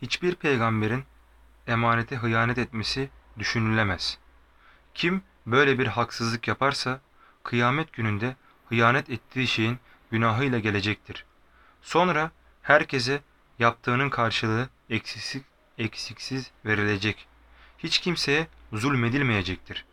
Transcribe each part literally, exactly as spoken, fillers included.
Hiçbir peygamberin emanete hıyanet etmesi düşünülemez. Kim böyle bir haksızlık yaparsa kıyamet gününde hıyanet ettiği şeyin günahıyla gelecektir. Sonra herkese yaptığının karşılığı eksiksiz, eksiksiz verilecek. Hiç kimseye zulmedilmeyecektir.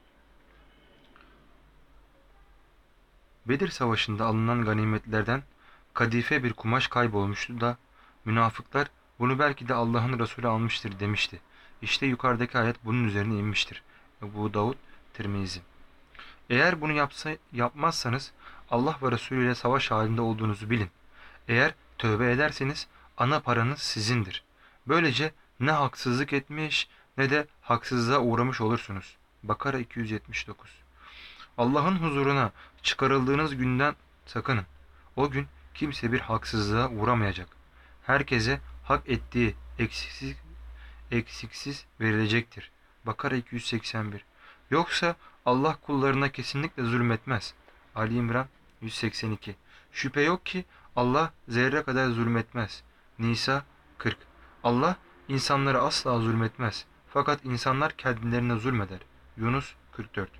Bedir Savaşı'nda alınan ganimetlerden kadife bir kumaş kaybolmuştu da münafıklar bunu belki de Allah'ın Resulü almıştır demişti. İşte yukarıdaki ayet bunun üzerine inmiştir. Ebu Davud, Tirmizi. Eğer bunu yapsa, yapmazsanız Allah ve Resulü ile savaş halinde olduğunuzu bilin. Eğer tövbe ederseniz ana paranız sizindir. Böylece ne haksızlık etmiş ne de haksızlığa uğramış olursunuz. Bakara iki yüz yetmiş dokuz. Allah'ın huzuruna çıkarıldığınız günden sakının. O gün kimse bir haksızlığa uğramayacak. Herkese hak ettiği eksiksiz, eksiksiz verilecektir. Bakara iki yüz seksen bir. Yoksa Allah kullarına kesinlikle zulmetmez. Ali İmran yüz seksen iki. Şüphe yok ki Allah zerre kadar zulmetmez. Nisa kırk. Allah insanlara asla zulmetmez. Fakat insanlar kendilerine zulmeder. Yunus kırk dört.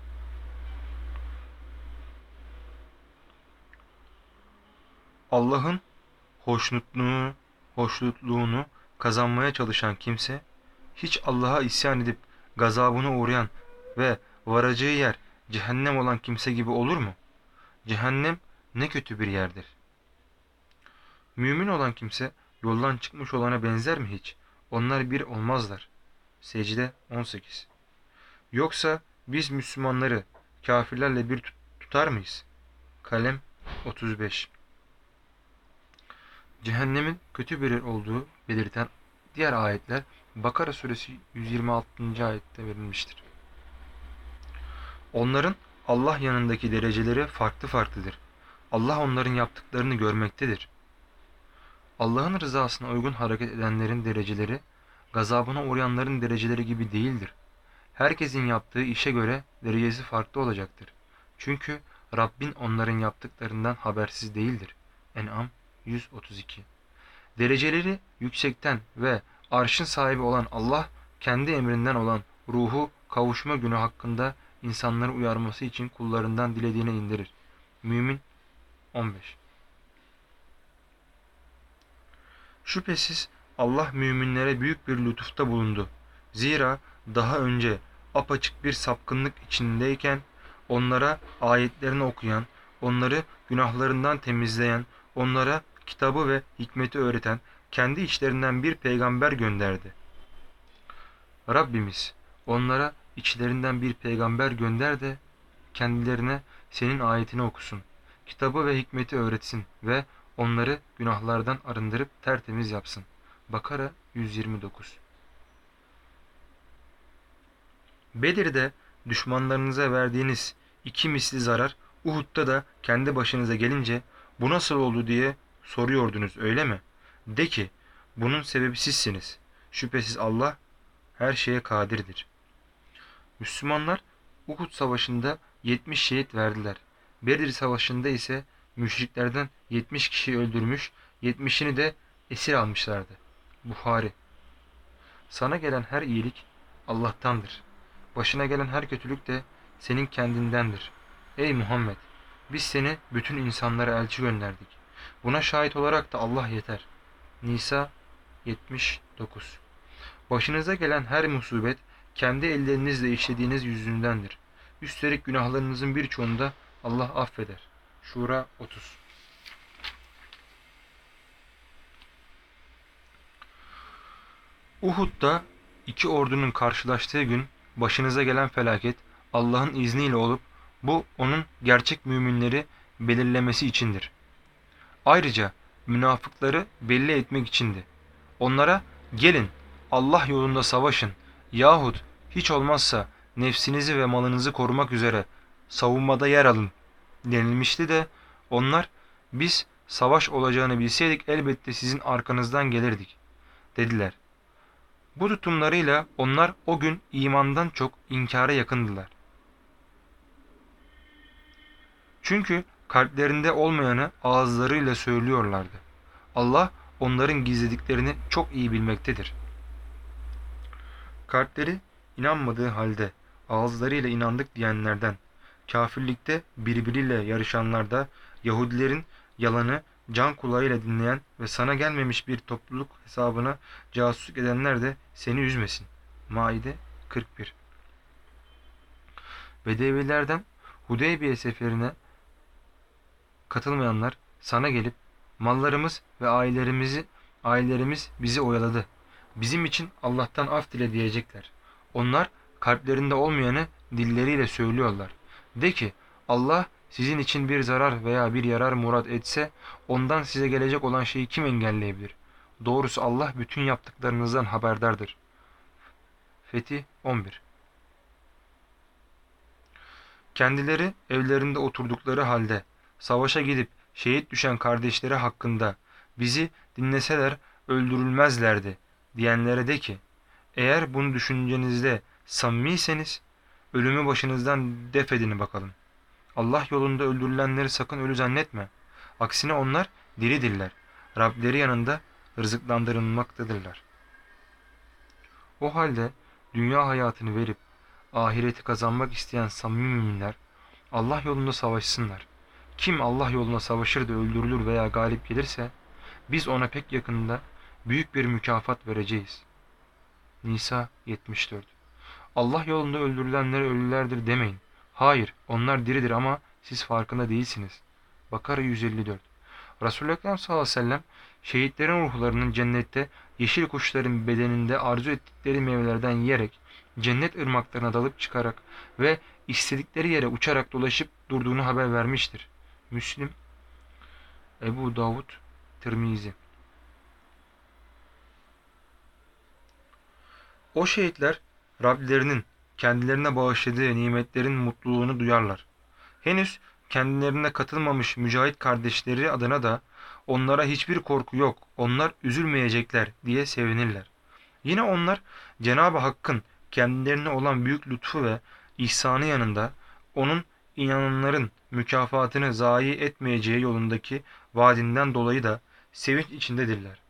Allah'ın hoşnutluğunu, hoşnutluğunu kazanmaya çalışan kimse, hiç Allah'a isyan edip gazabına uğrayan ve varacağı yer cehennem olan kimse gibi olur mu? Cehennem ne kötü bir yerdir. Mümin olan kimse yoldan çıkmış olana benzer mi hiç? Onlar bir olmazlar. Secde on sekiz. Yoksa biz Müslümanları kafirlerle bir tutar mıyız? Kalem otuz beş. Cehennemin kötü bir yer olduğu belirten diğer ayetler Bakara suresi yüz yirmi altıncı ayette verilmiştir. Onların Allah yanındaki dereceleri farklı farklıdır. Allah onların yaptıklarını görmektedir. Allah'ın rızasına uygun hareket edenlerin dereceleri, gazabına uğrayanların dereceleri gibi değildir. Herkesin yaptığı işe göre derecesi farklı olacaktır. Çünkü Rabbin onların yaptıklarından habersiz değildir. En'am yüz otuz iki. Dereceleri yüksekten ve arşın sahibi olan Allah, kendi emrinden olan ruhu kavuşma günü hakkında insanları uyarması için kullarından dilediğine indirir. Mümin on beş. Şüphesiz Allah müminlere büyük bir lütufta bulundu. Zira daha önce apaçık bir sapkınlık içindeyken onlara ayetlerini okuyan, onları günahlarından temizleyen, onlara kitabı ve hikmeti öğreten kendi içlerinden bir peygamber gönderdi. Rabbimiz onlara içlerinden bir peygamber gönder de kendilerine senin ayetini okusun, kitabı ve hikmeti öğretsin ve onları günahlardan arındırıp tertemiz yapsın. Bakara yüz yirmi dokuz. Bedir'de düşmanlarınıza verdiğiniz iki misli zarar Uhud'da da kendi başınıza gelince bu nasıl oldu diye soruyordunuz, öyle mi? De ki bunun sebebi sizsiniz. Şüphesiz Allah her şeye kadirdir. Müslümanlar Uhud savaşında yetmiş şehit verdiler. Bedir savaşında ise müşriklerden yetmiş kişi öldürmüş, yetmişini de esir almışlardı. Buhari. Sana gelen her iyilik Allah'tandır. Başına gelen her kötülük de senin kendindendir. Ey Muhammed! Biz seni bütün insanlara elçi gönderdik. Buna şahit olarak da Allah yeter. Nisa yetmiş dokuz. Başınıza gelen her musibet kendi ellerinizle işlediğiniz yüzündendir. Üstelik günahlarınızın birçoğunu da Allah affeder. Şura otuz. Uhud'da iki ordunun karşılaştığı gün başınıza gelen felaket Allah'ın izniyle olup bu onun gerçek müminleri belirlemesi içindir. Ayrıca münafıkları belli etmek içindi. Onlara gelin Allah yolunda savaşın yahut hiç olmazsa nefsinizi ve malınızı korumak üzere savunmada yer alın denilmişti de onlar biz savaş olacağını bilseydik elbette sizin arkanızdan gelirdik dediler. Bu tutumlarıyla onlar o gün imandan çok inkara yakındılar. Çünkü kalplerinde olmayanı ağızlarıyla söylüyorlardı. Allah onların gizlediklerini çok iyi bilmektedir. Kalpleri inanmadığı halde ağızlarıyla inandık diyenlerden, kâfirlikte birbiriyle yarışanlarda, Yahudilerin yalanı can kulağıyla dinleyen ve sana gelmemiş bir topluluk hesabına casusluk edenler de seni üzmesin. Maide kırk bir. Bedevilerden Hudeybiye seferine katılmayanlar sana gelip mallarımız ve ailelerimizi ailelerimiz bizi oyaladı. Bizim için Allah'tan af dile diyecekler. Onlar kalplerinde olmayanı dilleriyle söylüyorlar. De ki Allah sizin için bir zarar veya bir yarar murat etse ondan size gelecek olan şeyi kim engelleyebilir? Doğrusu Allah bütün yaptıklarınızdan haberdardır. Fetih on bir. Kendileri evlerinde oturdukları halde savaşa gidip şehit düşen kardeşleri hakkında bizi dinleseler öldürülmezlerdi diyenlere de ki eğer bunu düşüncenizde samimiyseniz ölümü başınızdan def edin bakalım. Allah yolunda öldürülenleri sakın ölü zannetme. Aksine onlar diridirler. Rableri yanında rızıklandırılmaktadırlar. O halde dünya hayatını verip ahireti kazanmak isteyen samimi müminler Allah yolunda savaşsınlar. Kim Allah yolunda savaşır da öldürülür veya galip gelirse biz ona pek yakında büyük bir mükafat vereceğiz. Nisa yetmiş dört. Allah yolunda öldürülenlere ölülerdir demeyin. Hayır, onlar diridir ama siz farkında değilsiniz. Bakara yüz elli dört. Resulullah Ekrem sallallahu aleyhi ve sellem şehitlerin ruhlarının cennette yeşil kuşların bedeninde arzu ettikleri meyvelerden yiyerek cennet ırmaklarına dalıp çıkarak ve istedikleri yere uçarak dolaşıp durduğunu haber vermiştir. Müslim, Ebu Davud, Tirmizi. O şehitler Rablerinin kendilerine bağışladığı nimetlerin mutluluğunu duyarlar. Henüz kendilerine katılmamış mücahit kardeşleri adına da onlara hiçbir korku yok, onlar üzülmeyecekler diye sevinirler. Yine onlar Cenab-ı Hakk'ın kendilerine olan büyük lütfu ve ihsanı yanında onun inananların mükafatını zayi etmeyeceği yolundaki vaadinden dolayı da sevinç içindedirler.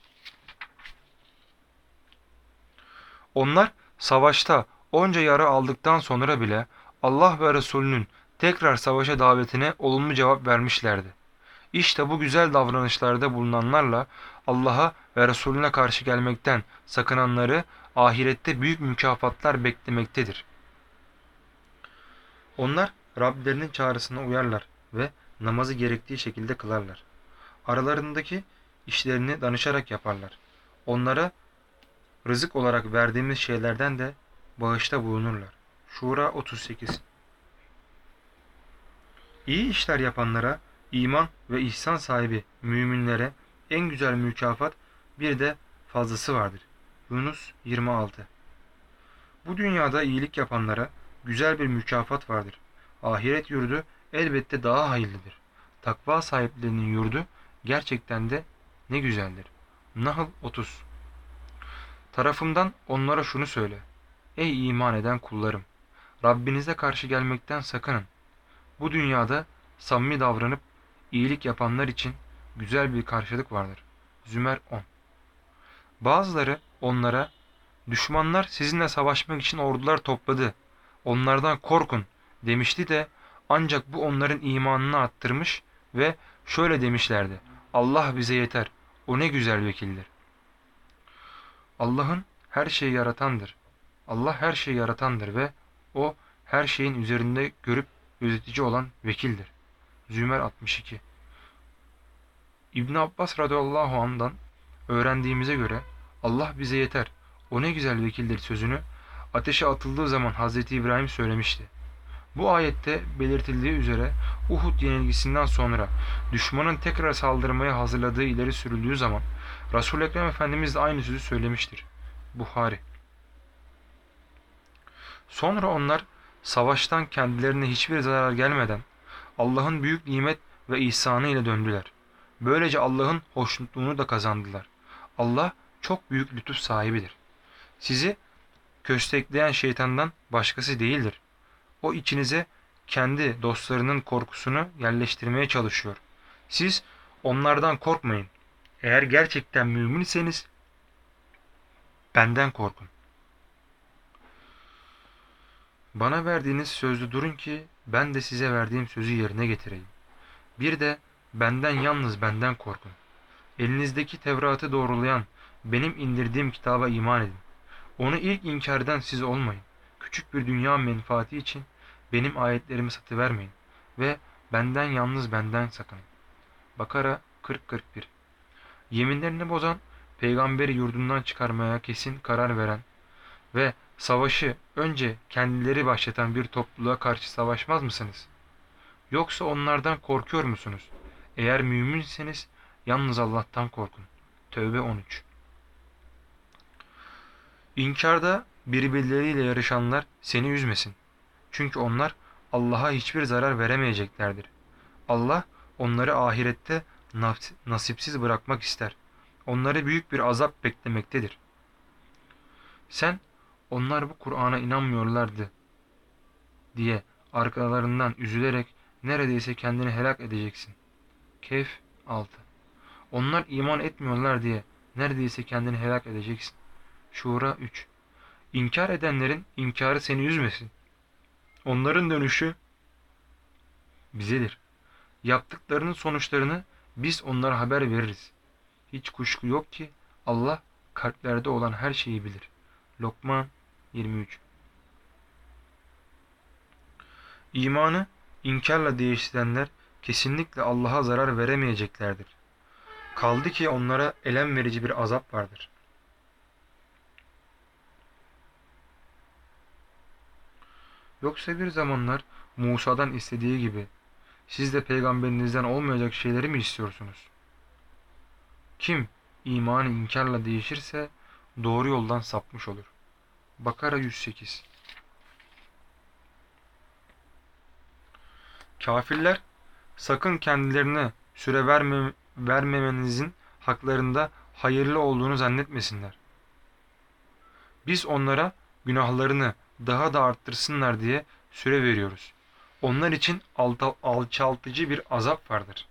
Onlar savaşta onca yara aldıktan sonra bile Allah ve Resulünün tekrar savaşa davetine olumlu cevap vermişlerdi. İşte bu güzel davranışlarda bulunanlarla Allah'a ve Resulüne karşı gelmekten sakınanları ahirette büyük mükafatlar beklemektedir. Onlar Rablerinin çağrısına uyarlar ve namazı gerektiği şekilde kılarlar. Aralarındaki işlerini danışarak yaparlar. Onlara rızık olarak verdiğimiz şeylerden de bağışta bulunurlar. Şura otuz sekiz. İyi işler yapanlara, iman ve ihsan sahibi müminlere en güzel mükafat bir de fazlası vardır. Yunus yirmi altı. Bu dünyada iyilik yapanlara güzel bir mükafat vardır. Ahiret yurdu elbette daha hayırlıdır. Takva sahiplerinin yurdu gerçekten de ne güzeldir. Nahl otuz. Tarafımdan onlara şunu söyle. Ey iman eden kullarım! Rabbinize karşı gelmekten sakının. Bu dünyada samimi davranıp iyilik yapanlar için güzel bir karşılık vardır. Zümer on. Bazıları onlara düşmanlar sizinle savaşmak için ordular topladı. Onlardan korkun demişti de ancak bu onların imanını arttırmış ve şöyle demişlerdi. Allah bize yeter. O ne güzel vekildir. Allah'ın her şeyi yaratandır. Allah her şeyi yaratandır ve o her şeyin üzerinde görüp gözetici olan vekildir. Zümer altmış iki. İbn Abbas radıyallahu anh'dan öğrendiğimize göre Allah bize yeter. O ne güzel vekildir sözünü ateşe atıldığı zaman Hazreti İbrahim söylemişti. Bu ayette belirtildiği üzere Uhud yenilgisinden sonra düşmanın tekrar saldırmaya hazırladığı ileri sürüldüğü zaman Resul-i Ekrem Efendimiz de aynı sözü söylemiştir. Buhari. Sonra onlar savaştan kendilerine hiçbir zarar gelmeden Allah'ın büyük nimet ve ihsanı ile döndüler. Böylece Allah'ın hoşnutluğunu da kazandılar. Allah çok büyük lütuf sahibidir. Sizi köstekleyen şeytandan başkası değildir. O içinize kendi dostlarının korkusunu yerleştirmeye çalışıyor. Siz onlardan korkmayın. Eğer gerçekten müminseniz benden korkun. Bana verdiğiniz sözlü durun ki ben de size verdiğim sözü yerine getireyim. Bir de benden, yalnız benden korkun. Elinizdeki Tevrat'ı doğrulayan, benim indirdiğim kitaba iman edin. Onu ilk inkar eden siz olmayın. Küçük bir dünya menfaati için benim ayetlerimi satıvermeyin. Ve benden, yalnız benden sakının. Bakara kırk kırk bir. Yeminlerini bozan, peygamberi yurdundan çıkarmaya kesin karar veren ve savaşı önce kendileri başlatan bir topluluğa karşı savaşmaz mısınız? Yoksa onlardan korkuyor musunuz? Eğer müminseniz yalnız Allah'tan korkun. Tevbe on üç. İnkarda birbirleriyle yarışanlar seni üzmesin. Çünkü onlar Allah'a hiçbir zarar veremeyeceklerdir. Allah onları ahirette nasipsiz bırakmak ister. Onları büyük bir azap beklemektedir. Sen onlar bu Kur'an'a inanmıyorlardı diye arkalarından üzülerek neredeyse kendini helak edeceksin. Kehf altı. Onlar iman etmiyorlar diye neredeyse kendini helak edeceksin. Şura üç. İnkar edenlerin inkarı seni üzmesin. Onların dönüşü bizedir. Yaptıklarının sonuçlarını biz onlara haber veririz. Hiç kuşku yok ki Allah kalplerde olan her şeyi bilir. Lokman yirmi üç. İmanı inkarla değiştirenler kesinlikle Allah'a zarar veremeyeceklerdir. Kaldı ki onlara elem verici bir azap vardır. Yoksa bir zamanlar Musa'dan istediği gibi siz de peygamberinizden olmayacak şeyleri mi istiyorsunuz? Kim imanı inkarla değişirse doğru yoldan sapmış olur. Bakara yüz sekiz. Kafirler sakın kendilerine süre verme, vermemenizin haklarında hayırlı olduğunu zannetmesinler. Biz onlara günahlarını daha da arttırsınlar diye süre veriyoruz. Onlar için alçaltıcı bir azap vardır.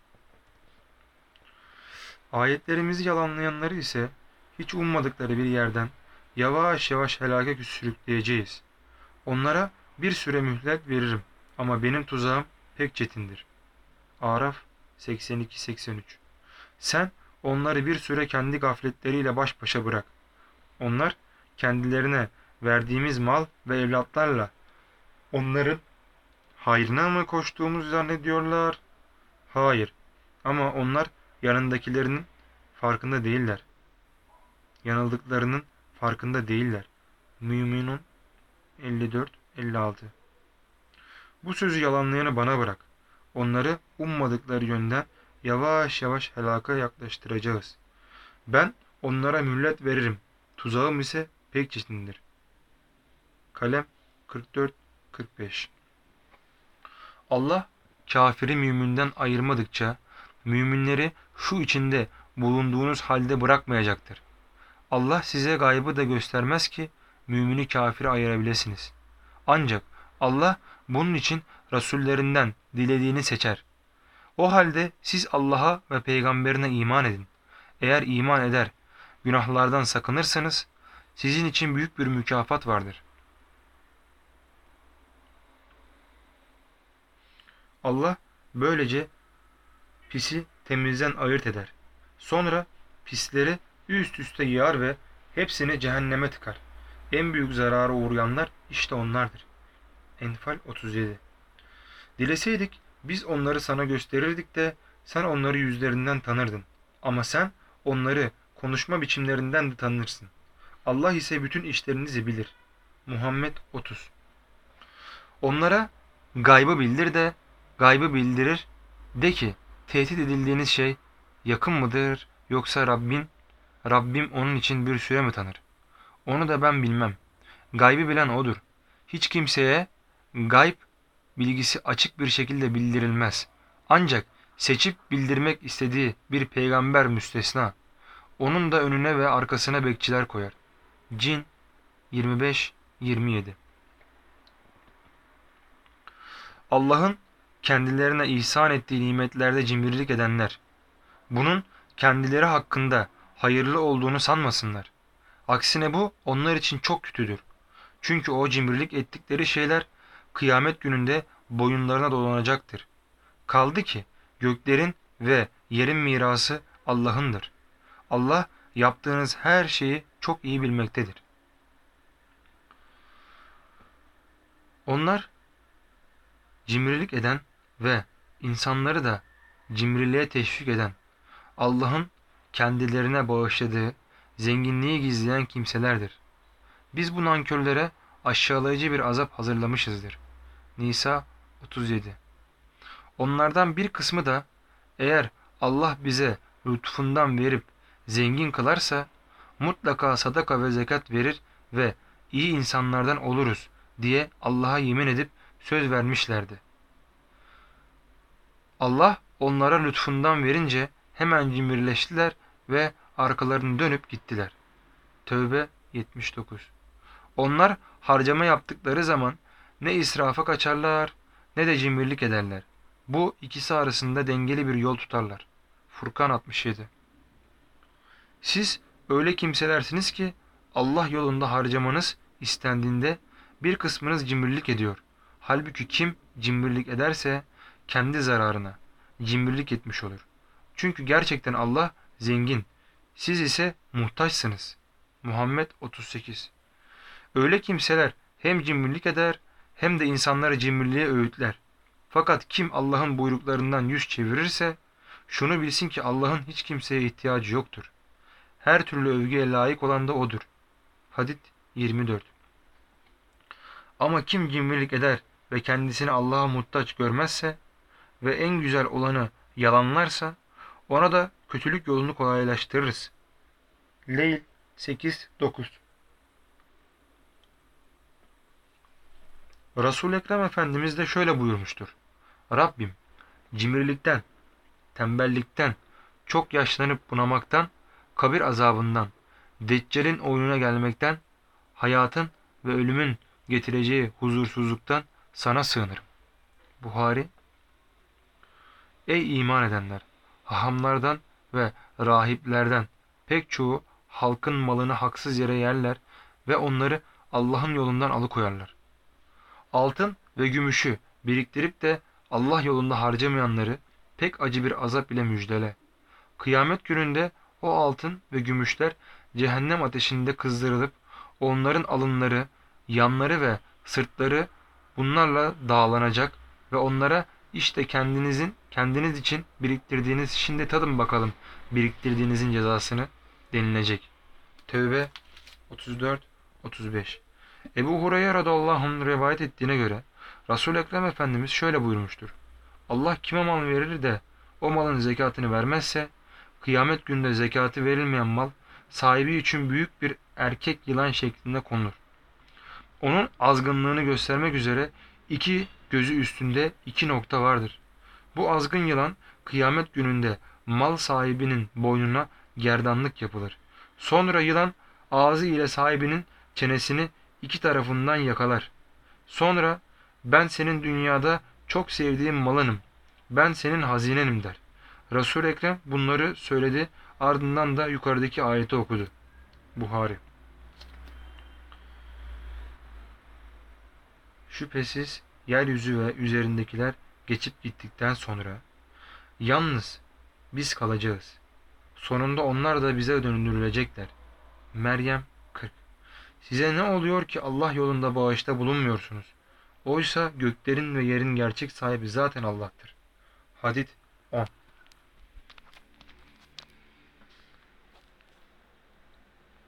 Ayetlerimizi yalanlayanları ise hiç ummadıkları bir yerden yavaş yavaş helake sürükleyeceğiz. Onlara bir süre mühlet veririm ama benim tuzağım pek çetindir. Araf seksen iki seksen üç. Sen onları bir süre kendi gafletleriyle baş başa bırak. Onlar kendilerine verdiğimiz mal ve evlatlarla onların hayrına mı koştuğumuzu zannediyorlar? Hayır. Ama onlar yanındakilerinin farkında değiller. Yanıldıklarının farkında değiller. Müminun elli dört elli altı. Bu sözü yalanlayanı bana bırak. Onları ummadıkları yönden yavaş yavaş helaka yaklaştıracağız. Ben onlara mühlet veririm. Tuzağım ise pek çetindir. Kalem kırk dört kırk beş. Allah kafiri müminden ayırmadıkça müminleri şu içinde bulunduğunuz halde bırakmayacaktır. Allah size gaybı da göstermez ki mümini kafiri ayırabilirsiniz. Ancak Allah bunun için rasullerinden dilediğini seçer. O halde siz Allah'a ve peygamberine iman edin. Eğer iman eder, günahlardan sakınırsanız sizin için büyük bir mükafat vardır. Allah böylece pisi temizden ayırt eder. Sonra pisleri üst üste yığar ve hepsini cehenneme tıkar. En büyük zarara uğrayanlar işte onlardır. Enfal otuz yedi. Dileseydik biz onları sana gösterirdik de sen onları yüzlerinden tanırdın. Ama sen onları konuşma biçimlerinden de tanırsın. Allah ise bütün işlerinizi bilir. Muhammed otuz. Onlara gaybı bildir de gaybı bildirir. De ki tehdit edildiğiniz şey yakın mıdır yoksa Rabbin Rabbim onun için bir süre mi tanır? Onu da ben bilmem. Gaybı bilen odur. Hiç kimseye gayb bilgisi açık bir şekilde bildirilmez. Ancak seçip bildirmek istediği bir peygamber müstesna. Onun da önüne ve arkasına bekçiler koyar. Cin yirmi beş yirmi yedi. Allah'ın kendilerine ihsan ettiği nimetlerde cimrilik edenler, bunun kendileri hakkında hayırlı olduğunu sanmasınlar. Aksine bu onlar için çok kötüdür. Çünkü o cimrilik ettikleri şeyler kıyamet gününde boyunlarına dolanacaktır. Kaldı ki göklerin ve yerin mirası Allah'ındır. Allah yaptığınız her şeyi çok iyi bilmektedir. Onlar cimrilik eden ve insanları da cimriliğe teşvik eden, Allah'ın kendilerine bağışladığı zenginliği gizleyen kimselerdir. Biz bu nankörlere aşağılayıcı bir azap hazırlamışızdır. Nisa otuz yedi. Onlardan bir kısmı da eğer Allah bize lütfundan verip zengin kılarsa mutlaka sadaka ve zekat verir ve iyi insanlardan oluruz diye Allah'a yemin edip söz vermişlerdi. Allah onlara lütfundan verince hemen cimrileştiler ve arkalarını dönüp gittiler. Tevbe yetmiş dokuz. Onlar harcama yaptıkları zaman ne israfa kaçarlar ne de cimrilik ederler. Bu ikisi arasında dengeli bir yol tutarlar. Furkan altmış yedi. Siz öyle kimselersiniz ki Allah yolunda harcamanız istendiğinde bir kısmınız cimrilik ediyor. Halbuki kim cimrilik ederse kendi zararına cimrilik etmiş olur. Çünkü gerçekten Allah zengin, siz ise muhtaçsınız. Muhammed otuz sekiz. Öyle kimseler hem cimrilik eder hem de insanları cimriliğe öğütler. Fakat kim Allah'ın buyruklarından yüz çevirirse şunu bilsin ki Allah'ın hiç kimseye ihtiyacı yoktur. Her türlü övgüye layık olan da O'dur. Hadid yirmi dört. Ama kim cimrilik eder ve kendisini Allah'a muhtaç görmezse ve en güzel olanı yalanlarsa ona da kötülük yolunu kolaylaştırırız. Leyl sekiz dokuz. Resul-i Ekrem Efendimiz de şöyle buyurmuştur. Rabbim cimrilikten, tembellikten, çok yaşlanıp bunamaktan, kabir azabından, Deccal'in oyununa gelmekten, hayatın ve ölümün getireceği huzursuzluktan sana sığınırım. Buhari. Ey iman edenler! Hahamlardan ve rahiplerden pek çoğu halkın malını haksız yere yerler ve onları Allah'ın yolundan alıkoyarlar. Altın ve gümüşü biriktirip de Allah yolunda harcamayanları pek acı bir azap ile müjdele. Kıyamet gününde o altın ve gümüşler cehennem ateşinde kızdırılıp onların alınları, yanları ve sırtları bunlarla dağlanacak ve onlara işte kendinizin kendiniz için biriktirdiğiniz, şimdi tadın bakalım biriktirdiğinizin cezasını denilecek. Tevbe otuz dört otuz beş. Ebu Hureyre radıyallahu anh'ın rivayet ettiğine göre Resul-i Ekrem Efendimiz şöyle buyurmuştur. Allah kime mal verir de o malın zekatını vermezse kıyamet günde zekatı verilmeyen mal sahibi için büyük bir erkek yılan şeklinde konulur. Onun azgınlığını göstermek üzere iki gözü üstünde iki nokta vardır. Bu azgın yılan kıyamet gününde mal sahibinin boynuna gerdanlık yapılır. Sonra yılan ağzı ile sahibinin çenesini iki tarafından yakalar. Sonra ben senin dünyada çok sevdiğim malınım, ben senin hazinenim der. Resul-i Ekrem bunları söyledi, ardından da yukarıdaki ayeti okudu. Buhari. Şüphesiz yeryüzü ve üzerindekiler geçip gittikten sonra yalnız biz kalacağız. Sonunda onlar da bize döndürülecekler. Meryem kırk. Size ne oluyor ki Allah yolunda bağışta bulunmuyorsunuz? Oysa göklerin ve yerin gerçek sahibi zaten Allah'tır. Hadid on.